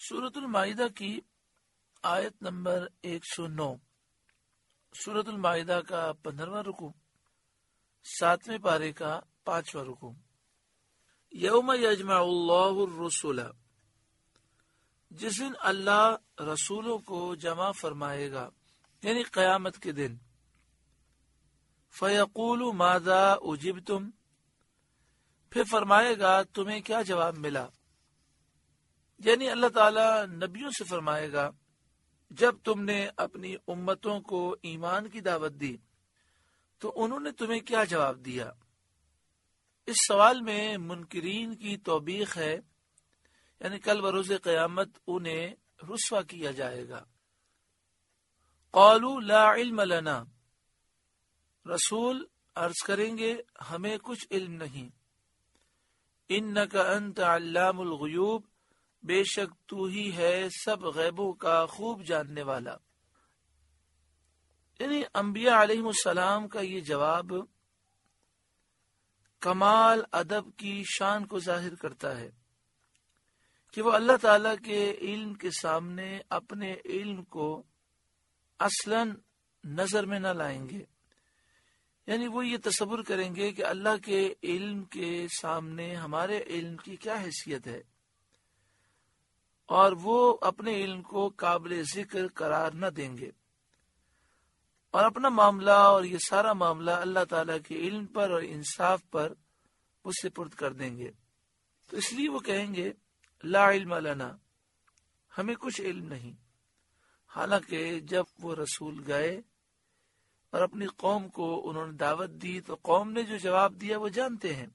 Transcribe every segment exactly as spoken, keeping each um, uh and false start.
سورۃ المائدہ کی آیت نمبر ایک سو نو، سورۃ المائدہ کا پندرہواں رکوع، ساتویں پارے کا پانچواں رکوع۔ یوم یجمع اللہ الرسل، جس دن اللہ رسولوں کو جمع فرمائے گا، یعنی قیامت کے دن۔ فیقول ماذا اجبتم، پھر فرمائے گا تمہیں کیا جواب ملا، یعنی اللہ تعالی نبیوں سے فرمائے گا جب تم نے اپنی امتوں کو ایمان کی دعوت دی تو انہوں نے تمہیں کیا جواب دیا۔ اس سوال میں منکرین کی توبیخ ہے، یعنی کل بروز قیامت انہیں رسوا کیا جائے گا۔ قالوا لا علم لنا، رسول عرض کریں گے ہمیں کچھ علم نہیں۔ انک انت علام الغیوب، بے شک تو ہی ہے سب غیبوں کا خوب جاننے والا۔ یعنی انبیاء علیہ السلام کا یہ جواب کمال ادب کی شان کو ظاہر کرتا ہے کہ وہ اللہ تعالی کے علم کے سامنے اپنے علم کو اصلاً نظر میں نہ لائیں گے، یعنی وہ یہ تصور کریں گے کہ اللہ کے علم کے سامنے ہمارے علم کی کیا حیثیت ہے، اور وہ اپنے علم کو قابل ذکر قرار نہ دیں گے، اور اپنا معاملہ اور یہ سارا معاملہ اللہ تعالیٰ کے علم پر اور انصاف پر وہ سپرد کر دیں گے۔ تو اس لیے وہ کہیں گے لا علم لنا، ہمیں کچھ علم نہیں۔ حالانکہ جب وہ رسول گئے اور اپنی قوم کو انہوں نے دعوت دی تو قوم نے جو جواب دیا وہ جانتے ہیں،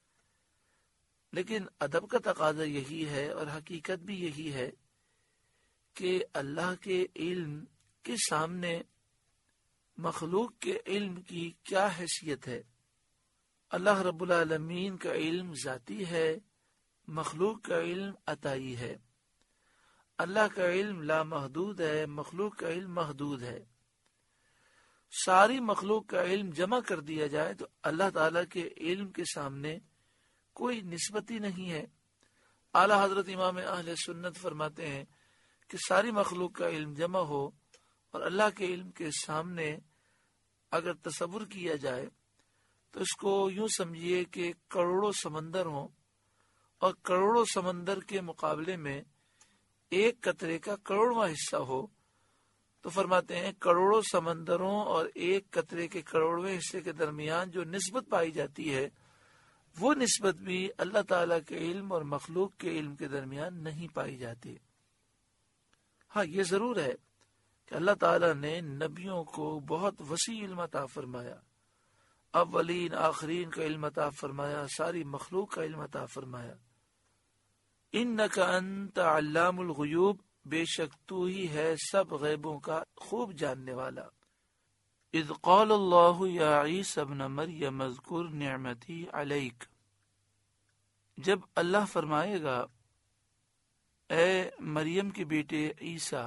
لیکن ادب کا تقاضا یہی ہے اور حقیقت بھی یہی ہے کہ اللہ کے علم کے سامنے مخلوق کے علم کی کیا حیثیت ہے۔ اللہ رب العالمین کا علم ذاتی ہے، مخلوق کا علم عطائی ہے۔ اللہ کا علم لامحدود ہے، مخلوق کا علم محدود ہے۔ ساری مخلوق کا علم جمع کر دیا جائے تو اللہ تعالیٰ کے علم کے سامنے کوئی نسبت ہی نہیں ہے۔ اعلیٰ حضرت امام اہل سنت فرماتے ہیں کہ ساری مخلوق کا علم جمع ہو اور اللہ کے علم کے سامنے اگر تصور کیا جائے تو اس کو یوں سمجھیے کہ کروڑوں سمندر ہوں اور کروڑوں سمندر کے مقابلے میں ایک قطرے کا کروڑواں حصہ ہو، تو فرماتے ہیں کروڑوں سمندروں اور ایک قطرے کے کروڑویں حصے کے درمیان جو نسبت پائی جاتی ہے وہ نسبت بھی اللہ تعالیٰ کے علم اور مخلوق کے علم کے درمیان نہیں پائی جاتی۔ ہاں یہ ضرور ہے کہ اللہ تعالیٰ نے نبیوں کو بہت وسیع علم عطا فرمایا، اولین آخرین کا علم عطا فرمایا، ساری مخلوق کا علم عطا فرمایا۔ انک انت علام الغیوب، بے شک تو ہی ہے سب غیبوں کا خوب جاننے والا۔ اذ قال اللہ یا عیسی ابن مریم اذکر نعمتی علیک، جب اللہ فرمائے گا اے مریم کے بیٹے عیسیٰ،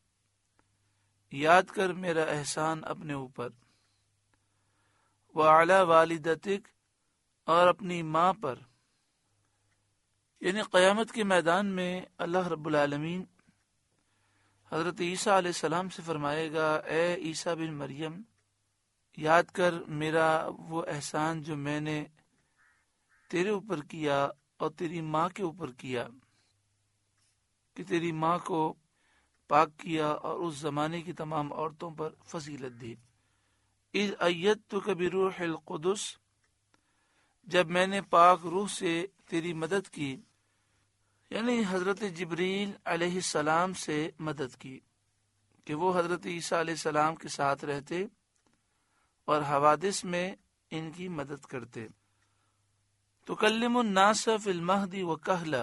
یاد کر میرا احسان اپنے اوپر، وعلی والدتک، اور اپنی ماں پر، یعنی قیامت کے میدان میں اللہ رب العالمین حضرت عیسیٰ علیہ السلام سے فرمائے گا اے عیسیٰ بن مریم، یاد کر میرا وہ احسان جو میں نے تیرے اوپر کیا اور تیری ماں کے اوپر کیا، کہ تیری ماں کو پاک کیا اور اس زمانے کی تمام عورتوں پر فضیلت دی۔ اذ ایدتک بروح القدس، جب میں نے پاک روح سے تیری مدد کی، یعنی حضرت جبریل علیہ السلام سے مدد کی کہ وہ حضرت عیسیٰ علیہ السلام کے ساتھ رہتے اور حوادث میں ان کی مدد کرتے۔ تکلم الناس فی المہد وکہلا،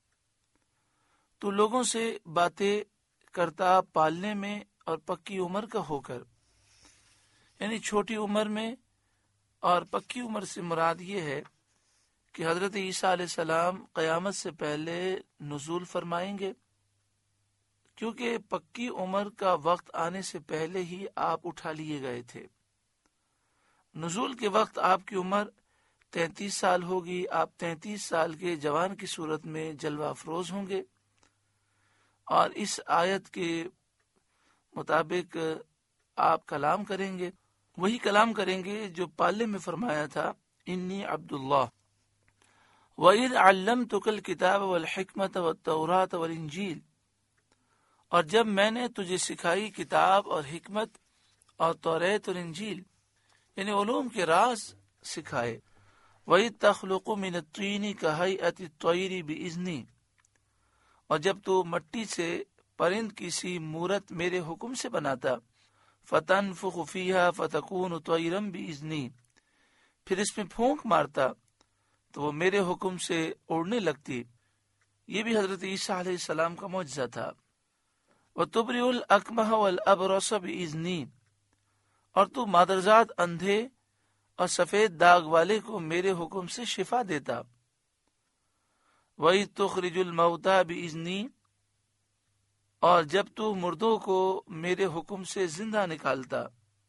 تو لوگوں سے باتیں کرتا پالنے میں اور پکی عمر کا ہو کر، یعنی چھوٹی عمر میں، اور پکی عمر سے مراد یہ ہے کہ حضرت عیسیٰ علیہ السلام قیامت سے پہلے نزول فرمائیں گے، کیونکہ پکی عمر کا وقت آنے سے پہلے ہی آپ اٹھا لیے گئے تھے۔ نزول کے وقت آپ کی عمر تینتیس سال ہوگی، آپ تینتیس سال کے جوان کی صورت میں جلوہ افروز ہوں گے، اور اس آیت کے مطابق آپ کلام کریں گے، وہی کلام کریں گے جو پالے میں فرمایا تھا، انی عبداللہ وَإِذْ عَلَّمْتُكَ الْكِتَابَ وَالْحِكْمَةَ وَالتَّوْرَاةَ وَالْإِنْجِيلَ، اور جب میں نے تجھے سکھائی کتاب اور حکمت اور توریت اور انجیل، یعنی علوم کے راز سکھائے۔ وَإِذْ تَخْلُقُ مِنَ الطِّينِ كَهَيْئَةِ الطَّيْرِ بِإِذْنِي، اور جب تو مٹی سے پرند کسی مورت میرے حکم سے بناتا، فَتَنْفُخُ فِيهَا فَتَكُونُ طَيْرًا بِإِذْنِي، پھر اس میں پھونک مارتا تو وہ میرے حکم سے اڑنے لگتی۔ یہ بھی حضرت عیسیٰ علیہ السلام کا معجزہ تھا۔ وَتُبْرِئُ الْأَكْمَحَ وَالْأَبْرَصَ بِإِذْنِي، اور تو مادرزاد اندھے اور سفید داغ والے کو میرے حکم سے شفا دیتا۔ وَإِذْ تُخْرِجُ الْمَوْتَى بِإِذْنِي، اور جب تو مردوں کو میرے حکم سے زندہ نکالتا۔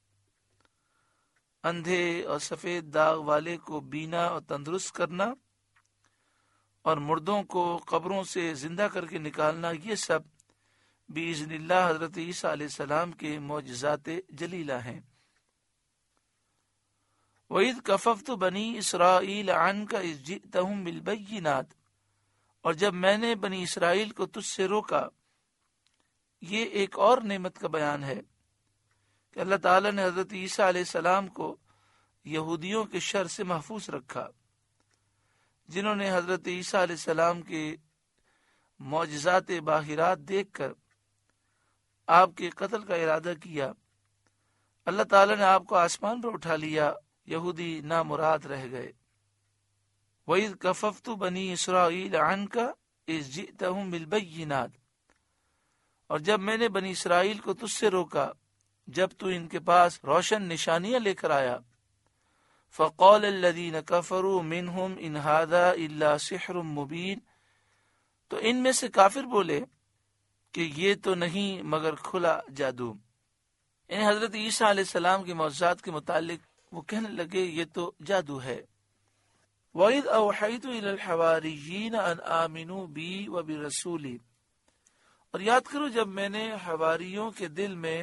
اندھے اور سفید داغ والے کو بینا اور تندرست کرنا اور مردوں کو قبروں سے زندہ کر کے نکالنا، یہ سب بِإِذْنِ اللہ حضرت عیسیٰ علیہ السلام کے معجزات جلیلہ ہیں۔ وَإِذْ كَفَفْتُ بَنِي إِسْرَائِيلَ عَنْكَ إِذْ جِئْتَهُمْ بِالْبَيِّنَاتِ، اور جب میں نے بنی اسرائیل کو تجھ سے روکا۔ یہ ایک اور نعمت کا بیان ہے کہ اللہ تعالیٰ نے حضرت عیسیٰ علیہ السلام کو یہودیوں کے شر سے محفوظ رکھا، جنہوں نے حضرت عیسیٰ علیہ السلام کے معجزات باہرات دیکھ کر آپ کے قتل کا ارادہ کیا۔ اللہ تعالیٰ نے آپ کو آسمان پر اٹھا لیا، یہودی نامراد رہ گئے۔ وَإِذْ كَفَفْتُ بَنِي إِسْرَائِيلَ عَنْكَ إِذْ جِئْتَهُمْ بِالْبَيِّنَاتِ، اور جب میں نے بنی اسرائیل کو تجھ سے روکا جب تو ان کے پاس روشن نشانیاں لے کر آیا۔ فَقَالَ الَّذِينَ كَفَرُوا مِنْهُمْ إِنْ هَذَا إِلَّا سِحْرٌ مُبِينٌ، تو ان میں سے کافر بولے کہ یہ تو نہیں مگر کھلا جادو۔ یعنی حضرت عیسیٰ علیہ السلام کے معجزات کے متعلق وہ کہنے لگے یہ تو جادو ہے۔ وَإِذْ أَوْحَيْتُ إِلَى الْحَوَارِيِّينَ أَنْ آمِنُوا بِي وَبِرَسُولِي، اور یاد کرو جب میں نے حواریوں کے دل میں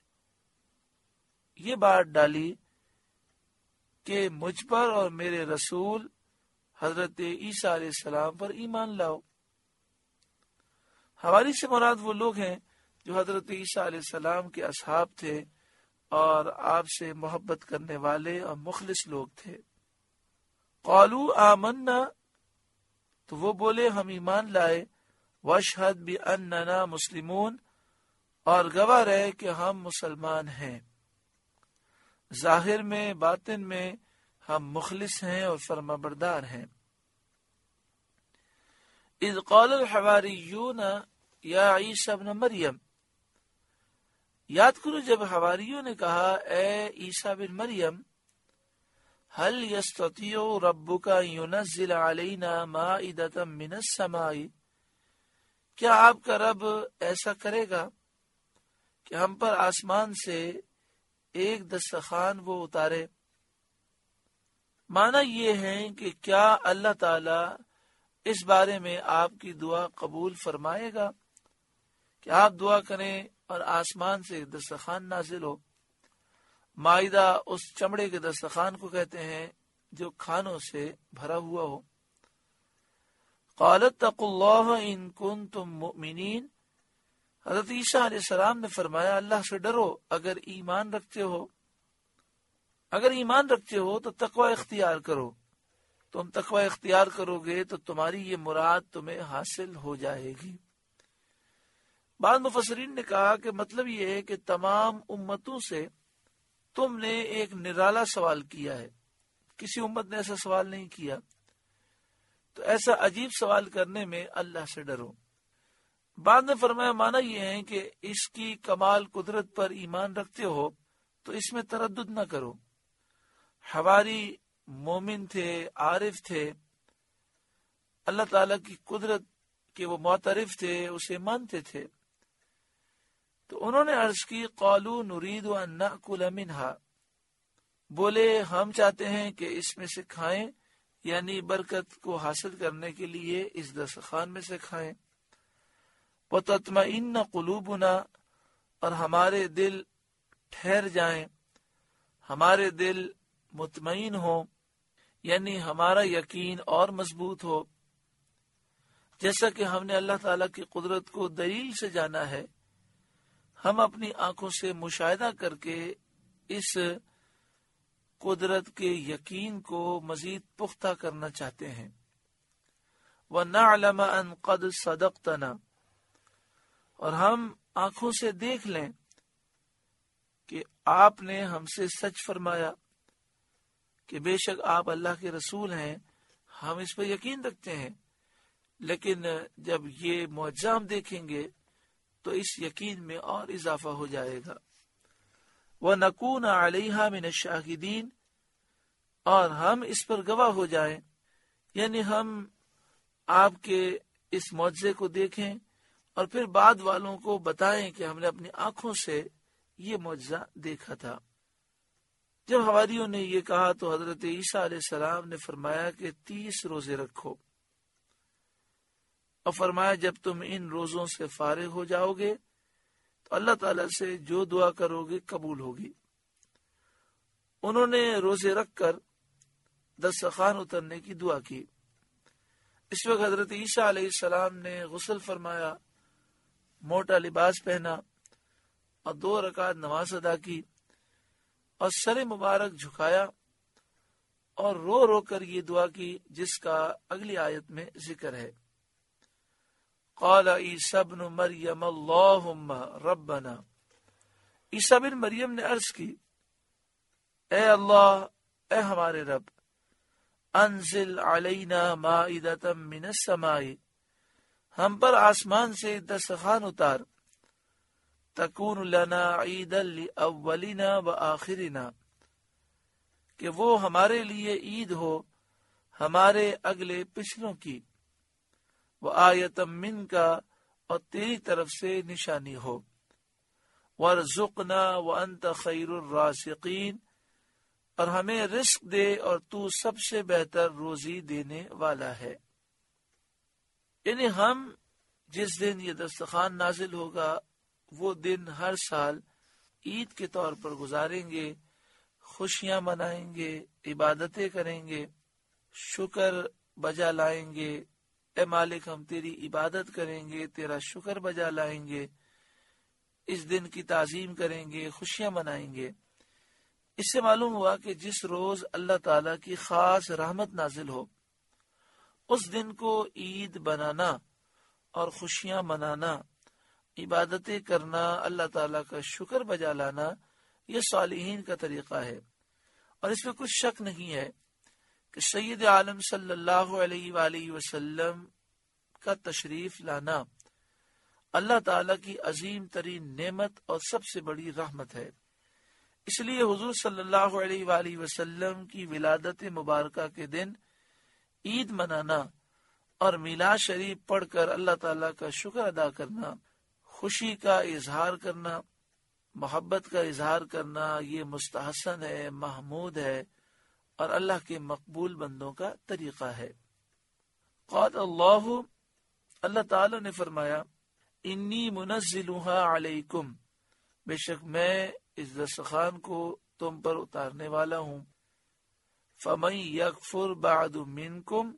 یہ بات ڈالی کہ مجھ پر اور میرے رسول حضرت عیسیٰ علیہ السلام پر ایمان لاؤ۔ حواری سے مراد وہ لوگ ہیں جو حضرت عیسیٰ علیہ السلام کے اصحاب تھے اور آپ سے محبت کرنے والے اور مخلص لوگ تھے۔ قالوا آمنا، تو وہ بولے ہم ایمان لائے، واشہد باننا مسلمون، اور گواہ رہے کہ ہم مسلمان ہیں۔ ظاہر میں باطن میں ہم مخلص ہیں اور فرمانبردار ہیں۔ اذ قال الحواریون یا عیسی ابن مریم، یاد کرو جب حواریوں نے کہا اے عیسیٰ بن مریم، هل يستطيع ربك ان ينزل علينا مائدة من السماء، کیا آپ کا رب ایسا کرے گا کہ ہم پر آسمان سے ایک دسترخوان وہ اتارے؟ معنی یہ ہے کہ کیا اللہ تعالی اس بارے میں آپ کی دعا قبول فرمائے گا کہ آپ دعا کریں اور آسمان سے ایک دسترخوان نازل ہو۔ مائدہ اس چمڑے کے دسترخوان کو کہتے ہیں جو کھانوں سے بھرا ہوا ہو۔ قالت اتقوا اللہ ان کنتم مؤمنین، حضرت عیسیٰ علیہ السلام نے فرمایا اللہ سے ڈرو اگر ایمان رکھتے ہو۔ اگر ایمان رکھتے ہو تو تقوی اختیار کرو، تم تقوی اختیار کرو گے تو تمہاری یہ مراد تمہیں حاصل ہو جائے گی۔ بعض مفسرین نے کہا کہ مطلب یہ ہے کہ تمام امتوں سے تم نے ایک نرالا سوال کیا ہے، کسی امت نے ایسا سوال نہیں کیا، تو ایسا عجیب سوال کرنے میں اللہ سے ڈرو۔ بعد میں فرمایا معنی یہ ہے کہ اس کی کمال قدرت پر ایمان رکھتے ہو تو اس میں تردد نہ کرو۔ حواری مومن تھے، عارف تھے، اللہ تعالیٰ کی قدرت کے وہ معترف تھے، اسے مانتے تھے، تو انہوں نے عرض کی قالوا نريد ان ناكل منها، بولے ہم چاہتے ہیں کہ اس میں سے کھائیں، یعنی برکت کو حاصل کرنے کے لیے اس دسترخوان میں سے کھائیں۔ وَتَطْمَئِنَّ قُلُوبُنَا، اور ہمارے دل ٹھہر جائیں، ہمارے دل مطمئن ہو، یعنی ہمارا یقین اور مضبوط ہو. جیسا کہ ہم نے اللہ تعالیٰ کی قدرت کو دلیل سے جانا ہے، ہم اپنی آنکھوں سے مشاہدہ کر کے اس قدرت کے یقین کو مزید پختہ کرنا چاہتے ہیں. وَنَعْلَمَ أَنْ قَدْ صَدَقْتَنَا، اور ہم آنکھوں سے دیکھ لیں کہ آپ نے ہم سے سچ فرمایا، کہ بے شک آپ اللہ کے رسول ہیں، ہم اس پر یقین رکھتے ہیں. لیکن جب یہ معجزہ ہم دیکھیں گے تو اس یقین میں اور اضافہ ہو جائے گا. وَنَكُونَ عَلَيْهَا مِنَ الشَّاهِدِينَ، اور ہم اس پر گواہ ہو جائیں، یعنی ہم آپ کے اس معجزے کو دیکھیں اور پھر بعد والوں کو بتائیں کہ ہم نے اپنی آنکھوں سے یہ معجزہ دیکھا تھا. جب حواریوں نے یہ کہا تو حضرت عیسیٰ علیہ السلام نے فرمایا کہ تیس روزے رکھو، اور فرمایا جب تم ان روزوں سے فارغ ہو جاؤ گے تو اللہ تعالیٰ سے جو دعا کرو گے قبول ہوگی. انہوں نے روزے رکھ کر دسترخوان اترنے کی دعا کی. اس وقت حضرت عیسیٰ علیہ السلام نے غسل فرمایا، موٹا لباس پہنا اور دو رکعت نماز ادا کی، اور سر مبارک جھکایا اور رو رو کر یہ دعا کی جس کا اگلی آیت میں ذکر ہے. قال عیسیٰ ابن مریم اللہم ربنا، عیسیٰ بن مریم نے عرض کی، اے اللہ، اے ہمارے رب، انزل علینا مائدۃ من السماء، ہم پر آسمان سے دسترخوان اتار، تکون لنا عیدا لاولنا وآخرنا، کہ وہ ہمارے لیے عید ہو ہمارے اگلے پچھلوں کی، وآیۃ منک، اور تیری طرف سے نشانی ہو، وارزقنا وانت خیر الرازقین، اور ہمیں رزق دے اور تو سب سے بہتر روزی دینے والا ہے. یعنی ہم جس دن یہ دسترخوان نازل ہوگا وہ دن ہر سال عید کے طور پر گزاریں گے، خوشیاں منائیں گے، عبادتیں کریں گے، شکر بجا لائیں گے. اے مالک، ہم تیری عبادت کریں گے، تیرا شکر بجا لائیں گے، اس دن کی تعظیم کریں گے، خوشیاں منائیں گے. اس سے معلوم ہوا کہ جس روز اللہ تعالیٰ کی خاص رحمت نازل ہو اس دن کو عید بنانا اور خوشیاں منانا، عبادتیں کرنا، اللہ تعالیٰ کا شکر بجا لانا، یہ صالحین کا طریقہ ہے. اور اس میں کچھ شک نہیں ہے کہ سید عالم صلی اللہ علیہ وآلہ وسلم کا تشریف لانا اللہ تعالیٰ کی عظیم ترین نعمت اور سب سے بڑی رحمت ہے. اس لیے حضور صلی اللہ علیہ وآلہ وسلم کی ولادت مبارکہ کے دن عید منانا اور میلاد شریف پڑھ کر اللہ تعالیٰ کا شکر ادا کرنا، خوشی کا اظہار کرنا، محبت کا اظہار کرنا، یہ مستحسن ہے، محمود ہے اور اللہ کے مقبول بندوں کا طریقہ ہے. قال اللہ، اللہ تعالیٰ نے فرمایا، انی منزلها علیکم، بے شک میں اس دسترخوان کو تم پر اتارنے والا ہوں. فمن یکفر بعد منکم،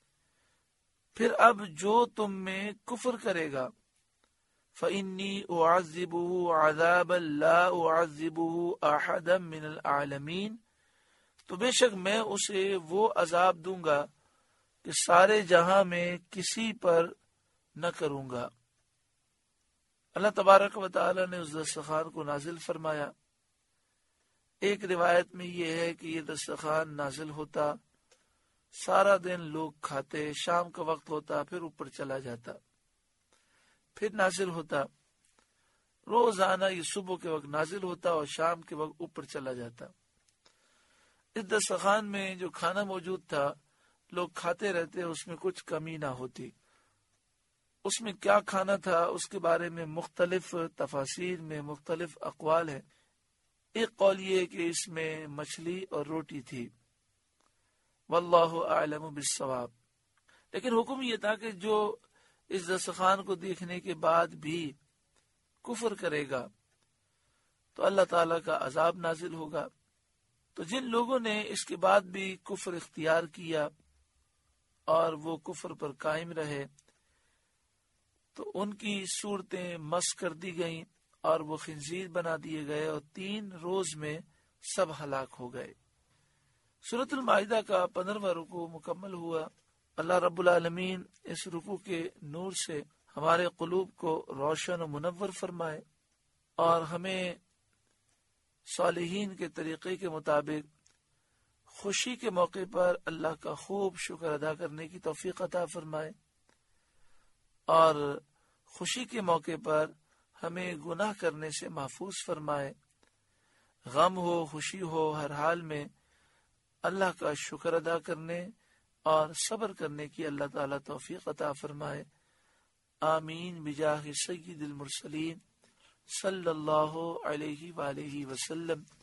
پھر اب جو تم میں کفر کرے گا، فإنی اعذبہ عذابا لا اعذبہ احدا من العالمین، تو بے شک میں اسے وہ عذاب دوں گا کہ سارے جہاں میں کسی پر نہ کروں گا. اللہ تبارک و تعالی نے اس دسترخوان کو نازل فرمایا. ایک روایت میں یہ ہے کہ یہ دسترخوان نازل ہوتا، سارا دن لوگ کھاتے، شام کا وقت ہوتا، پھر اوپر چلا جاتا، پھر نازل ہوتا، روزانہ یہ صبح کے وقت نازل ہوتا اور شام کے وقت اوپر چلا جاتا. اس دسترخوان میں جو کھانا موجود تھا لوگ کھاتے رہتے، اس میں کچھ کمی نہ ہوتی. اس میں کیا کھانا تھا اس کے بارے میں مختلف تفاسیر میں مختلف اقوال ہیں. ایک قول یہ کہ اس میں مچھلی اور روٹی تھی، واللہ اعلم بالصواب. لیکن حکم یہ تھا کہ جو اس دسترخوان کو دیکھنے کے بعد بھی کفر کرے گا تو اللہ تعالیٰ کا عذاب نازل ہوگا۔ تو جن لوگوں نے اس کے بعد بھی کفر اختیار کیا اور وہ کفر پر قائم رہے تو ان کی صورتیں مسخ کر دی گئیں اور وہ خنزیر بنا دیے گئے اور تین روز میں سب ہلاک ہو گئے۔ سورۃ المائدہ کا پندرہواں رکوع مکمل ہوا۔ اللہ رب العالمین اس رکوع کے نور سے ہمارے قلوب کو روشن و منور فرمائے اور ہمیں صالحین کے طریقے کے مطابق خوشی کے موقع پر اللہ کا خوب شکر ادا کرنے کی توفیق عطا فرمائے اور خوشی کے موقع پر ہمیں گناہ کرنے سے محفوظ فرمائے۔ غم ہو خوشی ہو ہر حال میں اللہ کا شکر ادا کرنے اور صبر کرنے کی اللہ تعالیٰ توفیق عطا فرمائے۔ آمین بجاہ سید المرسلین صلی اللہ علیہ وآلہ وسلم۔